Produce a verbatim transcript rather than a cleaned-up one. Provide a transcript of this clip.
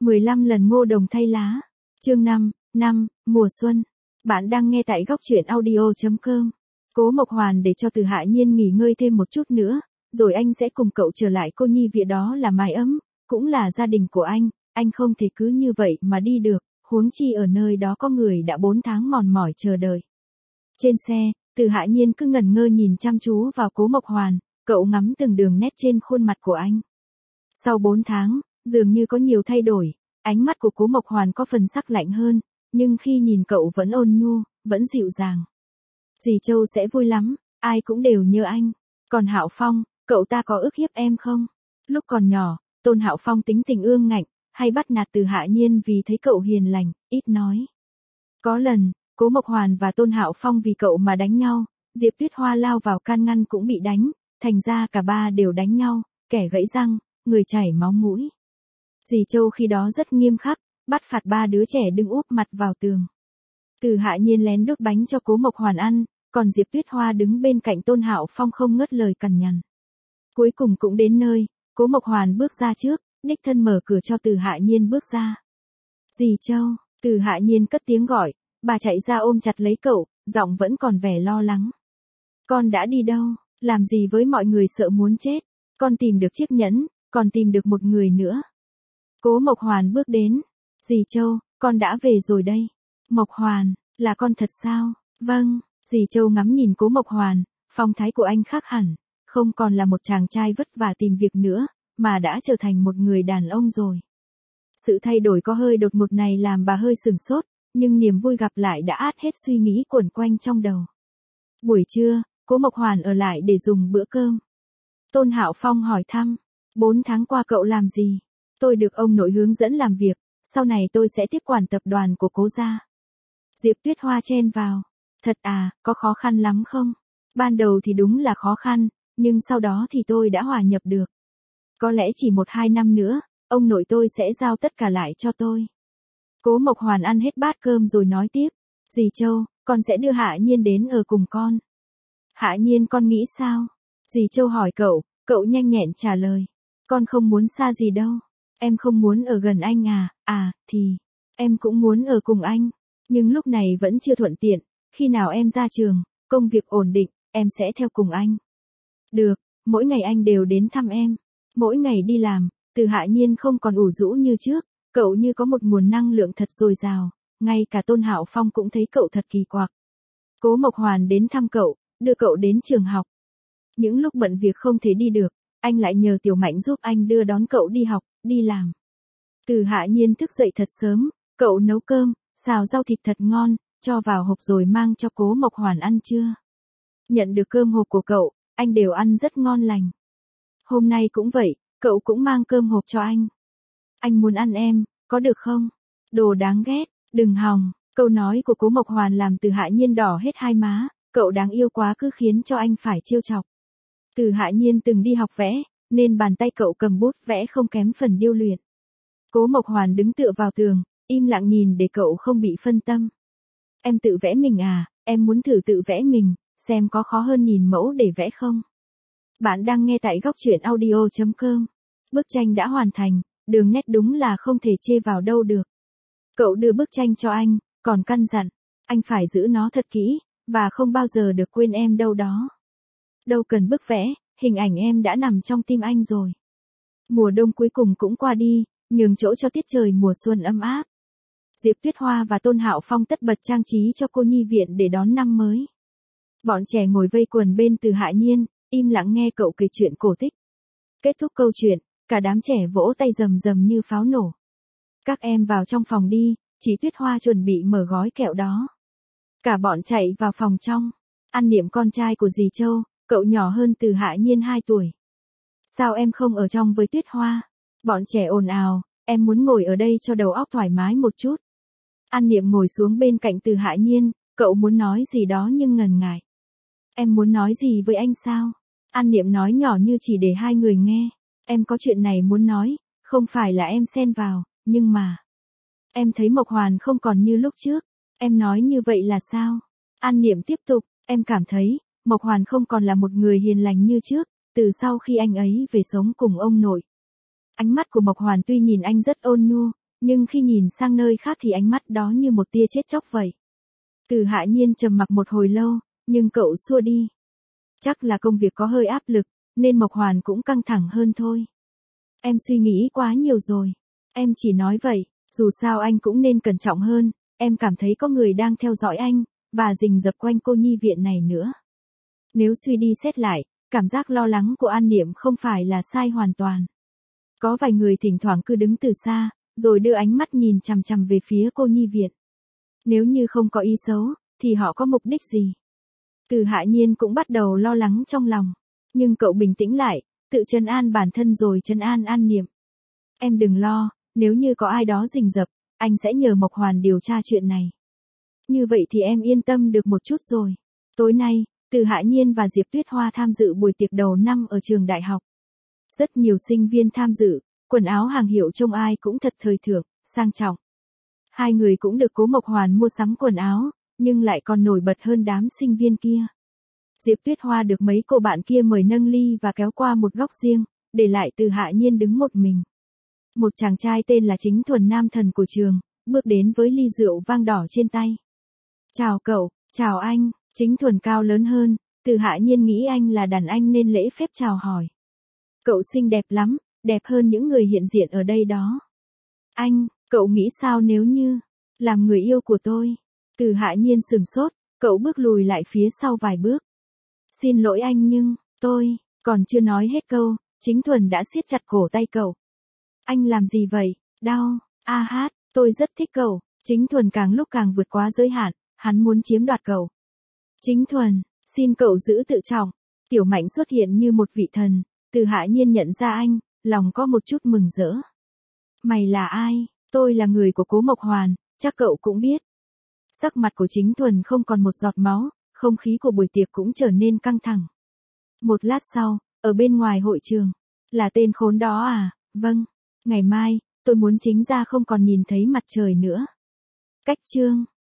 mười lăm lần ngô đồng thay lá. Chương năm, năm, mùa xuân. Bạn đang nghe tại góc truyện audio chấm com. Cố Mộc Hoàn để cho Từ Hạ Nhiên nghỉ ngơi thêm một chút nữa, rồi anh sẽ cùng cậu trở lại cô nhi viện, đó là mái ấm, cũng là gia đình của anh, anh không thể cứ như vậy mà đi được, huống chi ở nơi đó có người đã bốn tháng mòn mỏi chờ đợi. Trên xe, Từ Hạ Nhiên cứ ngẩn ngơ nhìn chăm chú vào Cố Mộc Hoàn, cậu ngắm từng đường nét trên khuôn mặt của anh. Sau bốn tháng, dường như có nhiều thay đổi, ánh mắt của Cố Mộc Hoàn có phần sắc lạnh hơn, nhưng khi nhìn cậu vẫn ôn nhu, vẫn dịu dàng. Dì Châu sẽ vui lắm, ai cũng đều nhớ anh. Còn Hạo Phong, cậu ta có ức hiếp em không? Lúc còn nhỏ, Tôn Hạo Phong tính tình ương ngạnh, hay bắt nạt Từ Hạ Nhiên vì thấy cậu hiền lành, ít nói. Có lần, Cố Mộc Hoàn và Tôn Hạo Phong vì cậu mà đánh nhau, Diệp Tuyết Hoa lao vào can ngăn cũng bị đánh, thành ra cả ba đều đánh nhau, kẻ gãy răng, người chảy máu mũi. Dì Châu khi đó rất nghiêm khắc, bắt phạt ba đứa trẻ đứng úp mặt vào tường. Từ Hạ Nhiên lén đốt bánh cho Cố Mộc Hoàn ăn, còn Diệp Tuyết Hoa đứng bên cạnh Tôn Hạo Phong không ngớt lời cằn nhằn. Cuối cùng cũng đến nơi, Cố Mộc Hoàn bước ra trước, đích thân mở cửa cho Từ Hạ Nhiên bước ra. Dì Châu, Từ Hạ Nhiên cất tiếng gọi, bà chạy ra ôm chặt lấy cậu, giọng vẫn còn vẻ lo lắng. Con đã đi đâu, làm gì với mọi người sợ muốn chết, con tìm được chiếc nhẫn, còn tìm được một người nữa. Cố Mộc Hoàn bước đến. Dì Châu, con đã về rồi đây. Mộc Hoàn, là con thật sao? Vâng, dì Châu ngắm nhìn Cố Mộc Hoàn, phong thái của anh khác hẳn, không còn là một chàng trai vất vả tìm việc nữa, mà đã trở thành một người đàn ông rồi. Sự thay đổi có hơi đột ngột này làm bà hơi sửng sốt, nhưng niềm vui gặp lại đã át hết suy nghĩ quẩn quanh trong đầu. Buổi trưa, Cố Mộc Hoàn ở lại để dùng bữa cơm. Tôn Hạo Phong hỏi thăm, bốn tháng qua cậu làm gì? Tôi được ông nội hướng dẫn làm việc, sau này tôi sẽ tiếp quản tập đoàn của Cố gia. Diệp Tuyết Hoa chen vào, thật à, có khó khăn lắm không? Ban đầu thì đúng là khó khăn, nhưng sau đó thì tôi đã hòa nhập được. Có lẽ chỉ một hai năm nữa, ông nội tôi sẽ giao tất cả lại cho tôi. Cố Mộc Hoàn ăn hết bát cơm rồi nói tiếp, dì Châu, con sẽ đưa Hạ Nhiên đến ở cùng con. Hạ Nhiên con nghĩ sao? Dì Châu hỏi cậu, cậu nhanh nhẹn trả lời, con không muốn xa gì đâu. Em không muốn ở gần anh à, à, thì, em cũng muốn ở cùng anh, nhưng lúc này vẫn chưa thuận tiện, khi nào em ra trường, công việc ổn định, em sẽ theo cùng anh. Được, mỗi ngày anh đều đến thăm em, mỗi ngày đi làm, Từ Hạ Nhiên không còn ủ rũ như trước, cậu như có một nguồn năng lượng thật dồi dào, ngay cả Tôn Hạo Phong cũng thấy cậu thật kỳ quặc. Cố Mộc Hoàn đến thăm cậu, đưa cậu đến trường học. Những lúc bận việc không thể đi được, anh lại nhờ Tiểu Mạnh giúp anh đưa đón cậu đi học, đi làm. Từ Hạ Nhiên thức dậy thật sớm, cậu nấu cơm, xào rau thịt thật ngon, cho vào hộp rồi mang cho Cố Mộc Hoàn ăn trưa. Nhận được cơm hộp của cậu, anh đều ăn rất ngon lành. Hôm nay cũng vậy, cậu cũng mang cơm hộp cho anh. Anh muốn ăn em, có được không? Đồ đáng ghét, đừng hòng. Câu nói của Cố Mộc Hoàn làm Từ Hạ Nhiên đỏ hết hai má, cậu đáng yêu quá cứ khiến cho anh phải trêu chọc. Từ Hạ Nhiên từng đi học vẽ, nên bàn tay cậu cầm bút vẽ không kém phần điêu luyện. Cố Mộc Hoàn đứng tựa vào tường, im lặng nhìn để cậu không bị phân tâm. Em tự vẽ mình à, em muốn thử tự vẽ mình, xem có khó hơn nhìn mẫu để vẽ không? Bạn đang nghe tại góc truyện audio chấm com. Bức tranh đã hoàn thành, đường nét đúng là không thể chê vào đâu được. Cậu đưa bức tranh cho anh, còn căn dặn, anh phải giữ nó thật kỹ, và không bao giờ được quên em đâu đó. Đâu cần bức vẽ, hình ảnh em đã nằm trong tim anh rồi. Mùa đông cuối cùng cũng qua đi, nhường chỗ cho tiết trời mùa xuân ấm áp. Diệp Tuyết Hoa và Tôn Hạo Phong tất bật trang trí cho cô nhi viện để đón năm mới. Bọn trẻ ngồi vây quần bên Từ Hạ Nhiên, im lặng nghe cậu kể chuyện cổ tích. Kết thúc câu chuyện, cả đám trẻ vỗ tay rầm rầm như pháo nổ. Các em vào trong phòng đi, chị Tuyết Hoa chuẩn bị mở gói kẹo đó. Cả bọn chạy vào phòng trong. An Niệm con trai của dì Châu, cậu nhỏ hơn Từ Hạ Nhiên hai tuổi. Sao em không ở trong với Tuyết Hoa? Bọn trẻ ồn ào, em muốn ngồi ở đây cho đầu óc thoải mái một chút. An Niệm ngồi xuống bên cạnh Từ Hạ Nhiên, cậu muốn nói gì đó nhưng ngần ngại. Em muốn nói gì với anh sao? An Niệm nói nhỏ như chỉ để hai người nghe. Em có chuyện này muốn nói, không phải là em xen vào, nhưng mà... Em thấy Mộc Hoàn không còn như lúc trước. Em nói như vậy là sao? An Niệm tiếp tục, em cảm thấy, Mộc Hoàn không còn là một người hiền lành như trước, từ sau khi anh ấy về sống cùng ông nội. Ánh mắt của Mộc Hoàn tuy nhìn anh rất ôn nhu, Nhưng khi nhìn sang nơi khác thì ánh mắt đó như một tia chết chóc vậy. Từ Hạ Nhiên trầm mặc một hồi lâu, nhưng cậu xua đi. Chắc là công việc có hơi áp lực, nên Mộc Hoàn cũng căng thẳng hơn thôi. Em suy nghĩ quá nhiều rồi. Em chỉ nói vậy, dù sao anh cũng nên cẩn trọng hơn, em cảm thấy có người đang theo dõi anh, và rình rập quanh cô nhi viện này nữa. Nếu suy đi xét lại, cảm giác lo lắng của An Niệm không phải là sai hoàn toàn. Có vài người thỉnh thoảng cứ đứng từ xa, rồi đưa ánh mắt nhìn chằm chằm về phía cô nhi viện. Nếu như không có ý xấu, thì họ có mục đích gì? Từ Hạ Nhiên cũng bắt đầu lo lắng trong lòng. Nhưng cậu bình tĩnh lại, tự trấn an bản thân rồi trấn an An Niệm. Em đừng lo, nếu như có ai đó rình rập, anh sẽ nhờ Mộc Hoàn điều tra chuyện này. Như vậy thì em yên tâm được một chút rồi. Tối nay, Từ Hạ Nhiên và Diệp Tuyết Hoa tham dự buổi tiệc đầu năm ở trường đại học. Rất nhiều sinh viên tham dự, quần áo hàng hiệu trông ai cũng thật thời thượng, sang trọng. Hai người cũng được Cố Mộc Hoàn mua sắm quần áo, nhưng lại còn nổi bật hơn đám sinh viên kia. Diệp Tuyết Hoa được mấy cô bạn kia mời nâng ly và kéo qua một góc riêng, để lại Từ Hạ Nhiên đứng một mình. Một chàng trai tên là Chính Thuần, nam thần của trường, bước đến với ly rượu vang đỏ trên tay. Chào cậu, chào anh. Chính Thuần cao lớn hơn, Từ Hạ Nhiên nghĩ anh là đàn anh nên lễ phép chào hỏi. Cậu xinh đẹp lắm, đẹp hơn những người hiện diện ở đây đó. Anh, cậu nghĩ sao nếu như làm người yêu của tôi? Từ Hạ Nhiên sửng sốt, cậu bước lùi lại phía sau vài bước. Xin lỗi anh nhưng, tôi, còn chưa nói hết câu, Chính Thuần đã siết chặt cổ tay cậu. Anh làm gì vậy? Đau, a hát, tôi rất thích cậu. Chính Thuần càng lúc càng vượt quá giới hạn, hắn muốn chiếm đoạt cậu. Chính Thuần, xin cậu giữ tự trọng. Tiểu Mạnh xuất hiện như một vị thần, Từ Hạ Nhiên nhận ra anh, lòng có một chút mừng rỡ. Mày là ai? Tôi là người của Cố Mộc Hoàn, chắc cậu cũng biết. Sắc mặt của Chính Thuần không còn một giọt máu, không khí của buổi tiệc cũng trở nên căng thẳng. Một lát sau, ở bên ngoài hội trường, là tên khốn đó à? Vâng, ngày mai, tôi muốn chính ra không còn nhìn thấy mặt trời nữa. Cách chương